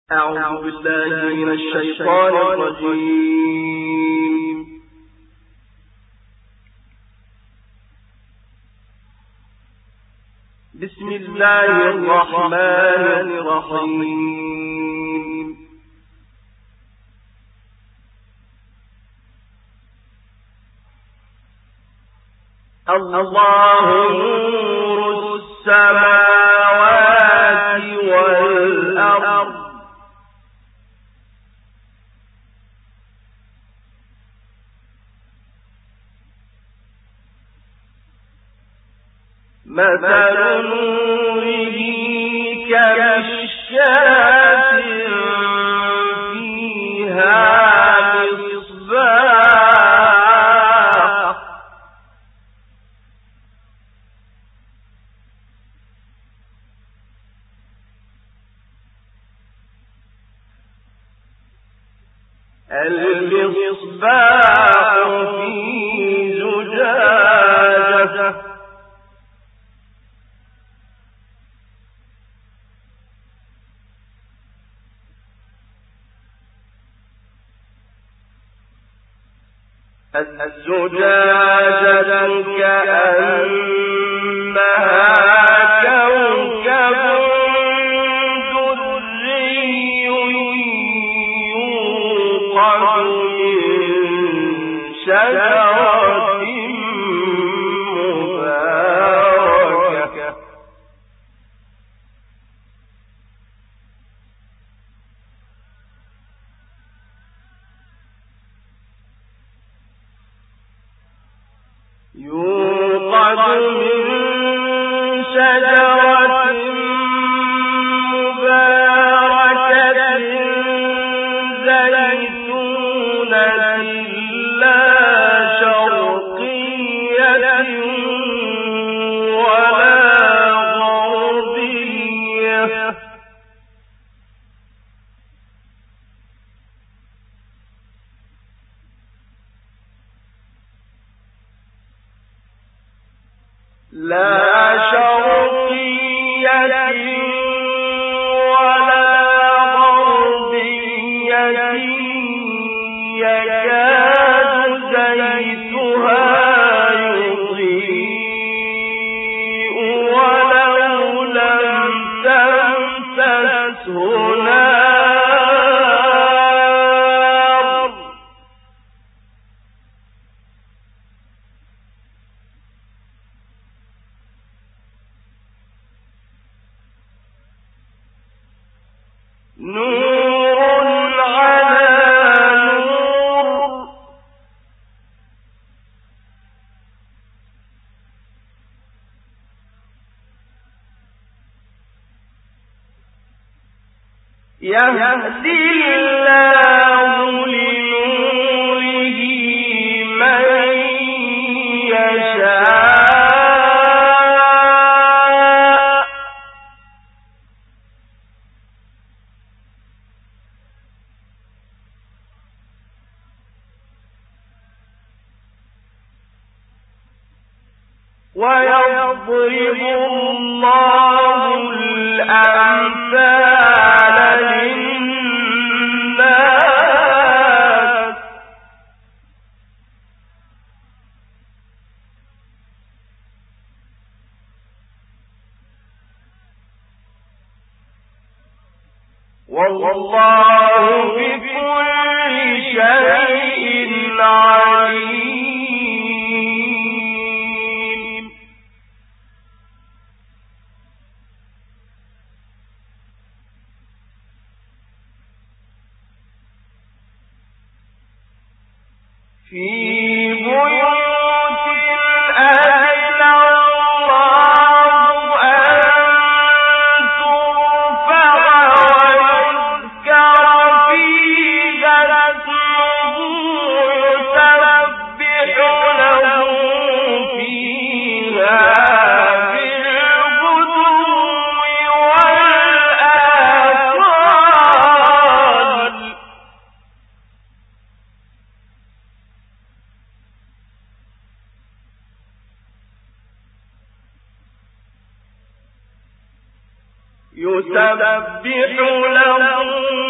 أعوذ بالله من الشيطان الرجيم. بسم الله الرحمن الرحيم. الله نور السماوات والأرض مثل نوره كمشكاة فيها مصباح المصباح في زجاجة الزجاجة كأنها كوكب دري يوقد من شجرة مباركة زيتونة لا شرقية ولا غربية يكاد زيتها يضيء ولو لم تمسسه نار نور على نور يهدي الله لنوره من يشاء ويضرب الله الأمثال للناس والله بكل شيء عليم. في بيوت أذن الله أن ترفع ويذكر فيها اسمه يسبح له فيها بالغدو والآصال يسبح له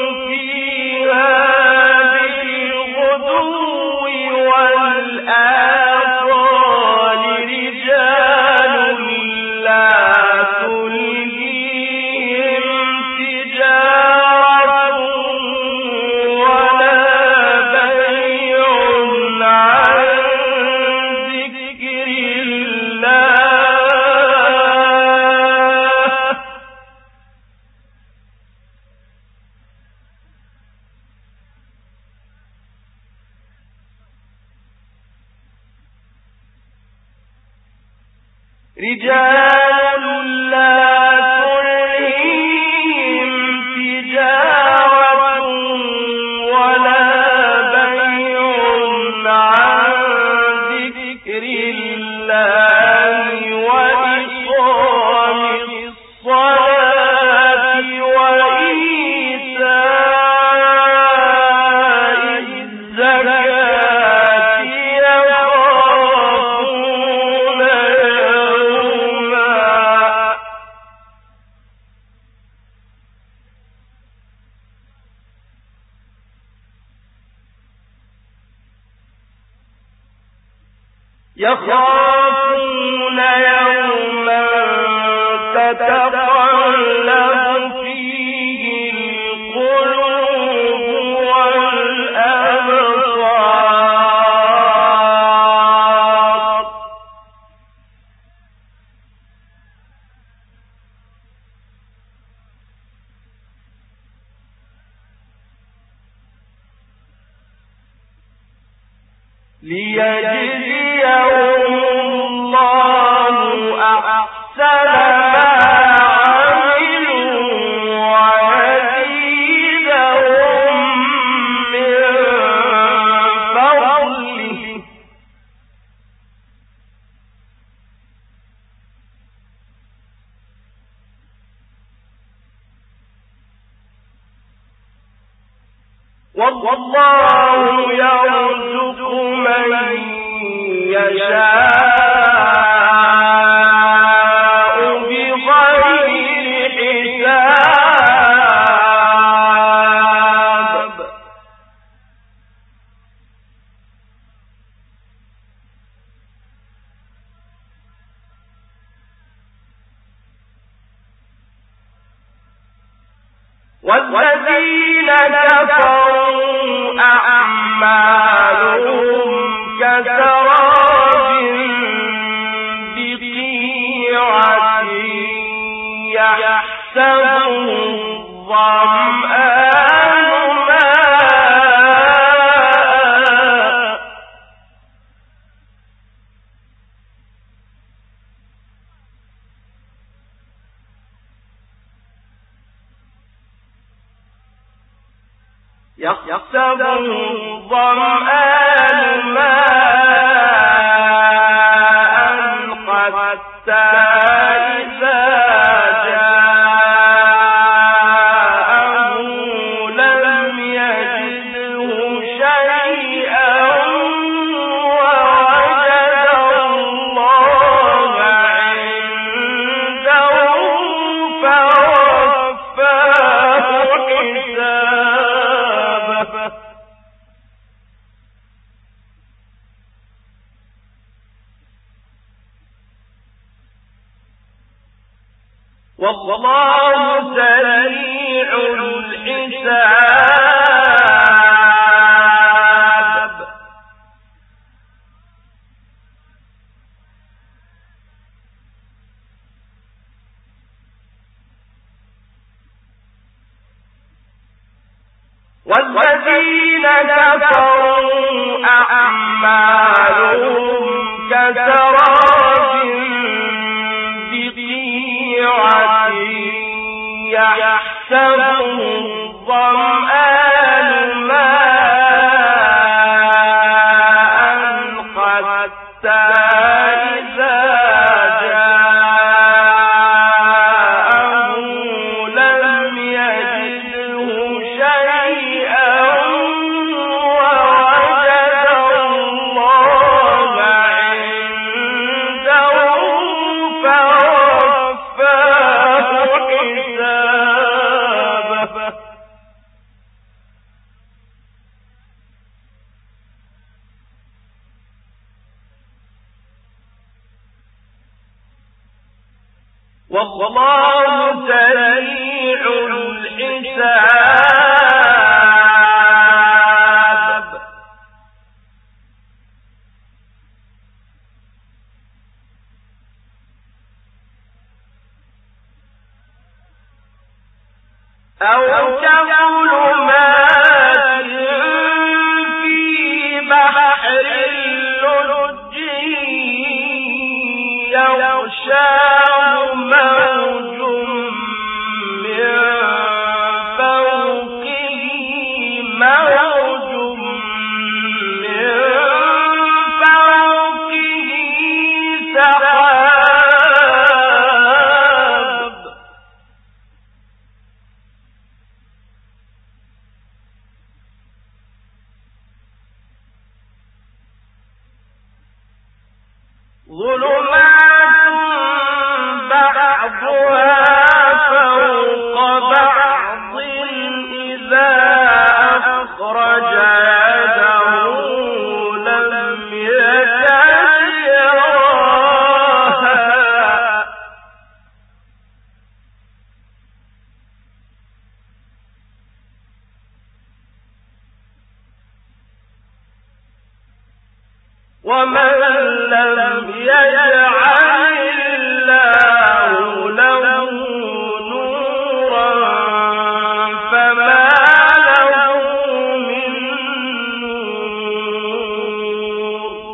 رجال لا تلهيهم تجارة ولا بيع عن ذكر الله وإقام الصلاة وإيتاء الزكاة يخافون يوما تتقلب فيه القلوب والأبصار ليجزيهم الله أحسن ما عملوا ويزيدهم من فضله والله يرزق من يشاء بغير حساب والذين كفروا أعمالهم كسراب بقيعة يحسبه الظمآن ماء يحسبه الظمآن ماء حتى إذا جاءه لم يجده شيئا ووجد الله عنده فوفاه حسابه والله سريع الحساب والذين كفروا أعمالهم كسراب بقيعة يحسبه الظمآن ماء حتى إذا جاءه لم يجده شيئا ووجد الله عنده فوفاه حسابه والله سريع الحساب أو كظلمات في بحر اللجي يغشى ظلمات بعضها فوق بعض إذا أخرج يده لم يكد يراها ومن لم يجعل الله له نورا فما له من نور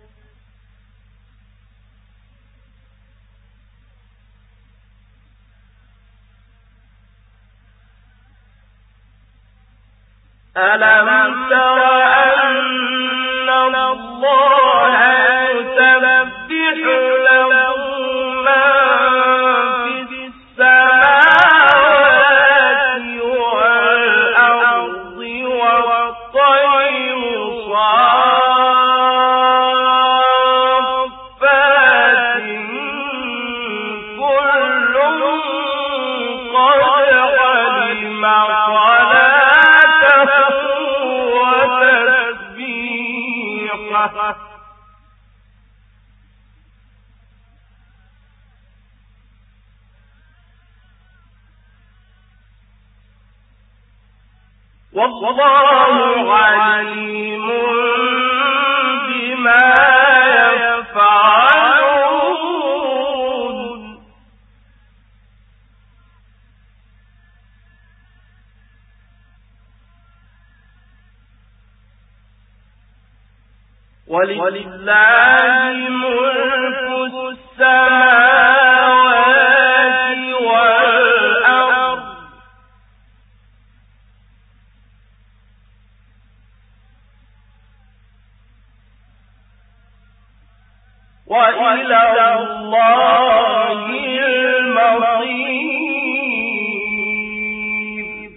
ألم تر أن الله يسبح له ما في السماوات والأرض والطير صافات كل قد علم صلاته وتسبيحه والله عليم بما يفعلون ولله ملك السماوات والأرض وإلى الله المصير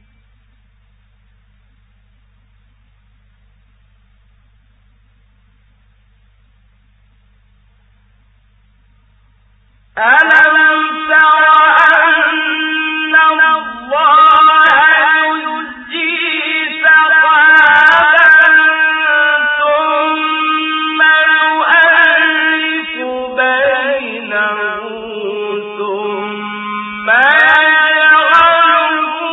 ألم تر أن الله يزجي سحابا ثم يؤلف بينه ثم يجعله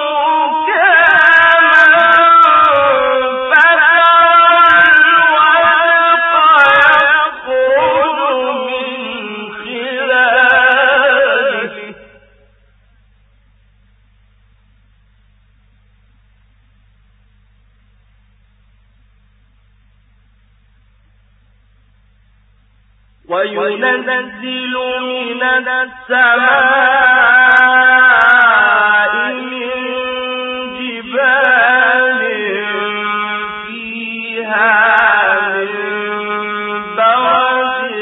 كاما فترى الودق يخرج من خلاله وينزل من السماء من جبال فيها من برد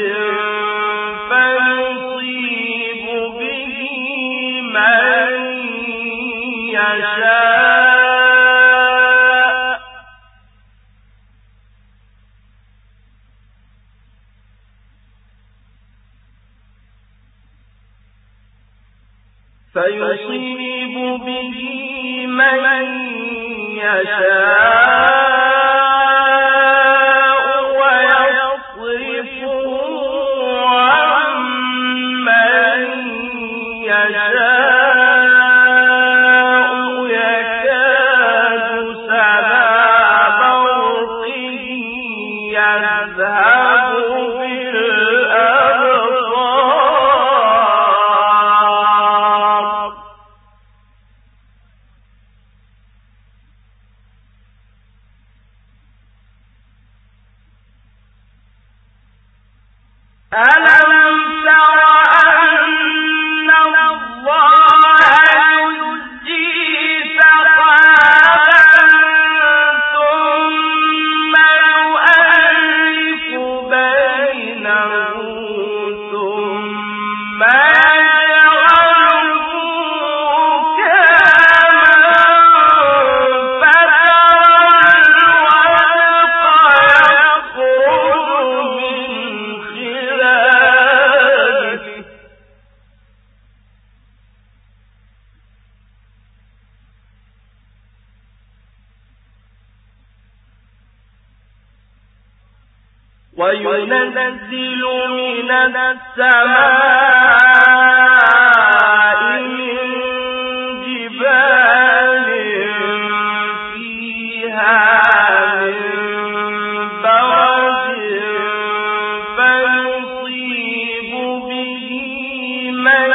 فيصيب به من يشاء فيصيب به من يشاء ويصرفه عن من يشاء يكاد سنا برقه يذهب بالأبصار ألم تر أن الله يزجي سحابا ثم يؤلف بينه ثم يجعله كاما فترى الودق يخرج من وينزل من السماء من جبال فيها من برد فيصيب به من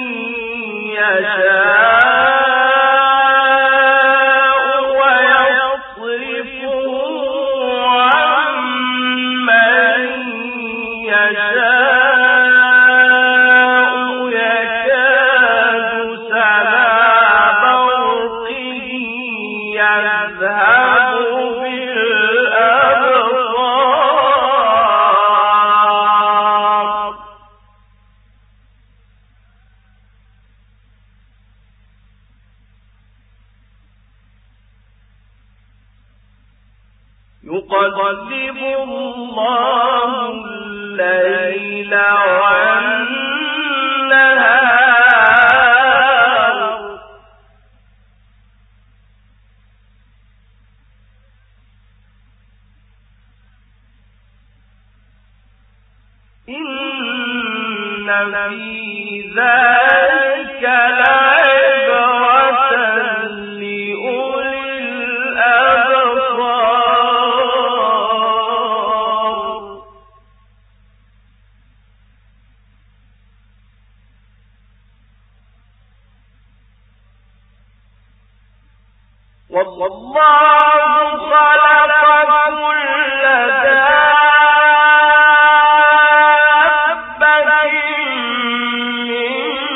يشاء ويصرفه عن من يشاء يكاد سنا برقه يذهب بالأبصار يقلب الله الليل والنهار إن في ذلك لعبرة لأولي الأبصار والله خلق كل دابة من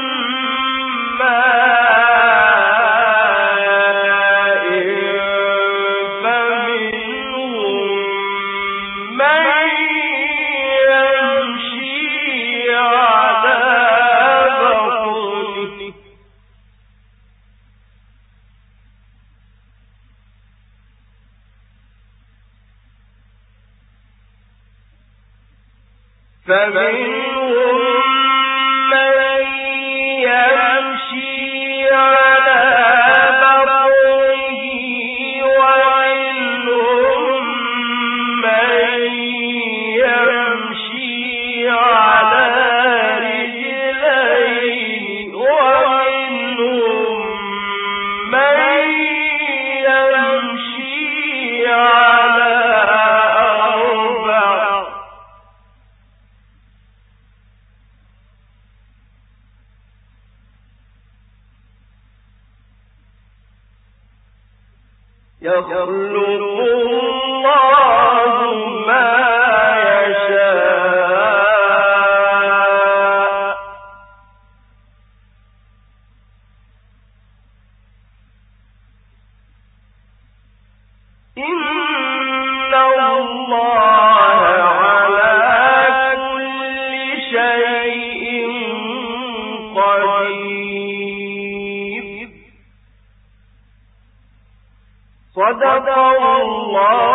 ماء فمنهم من يمشي على بطنه فمنهم من يمشي على بطنه ومنهم من يمشي على رجلين ومنهم من يمشي على أربع يخلق الله ما يشاء إن الله على كل شيء قدير صدق الله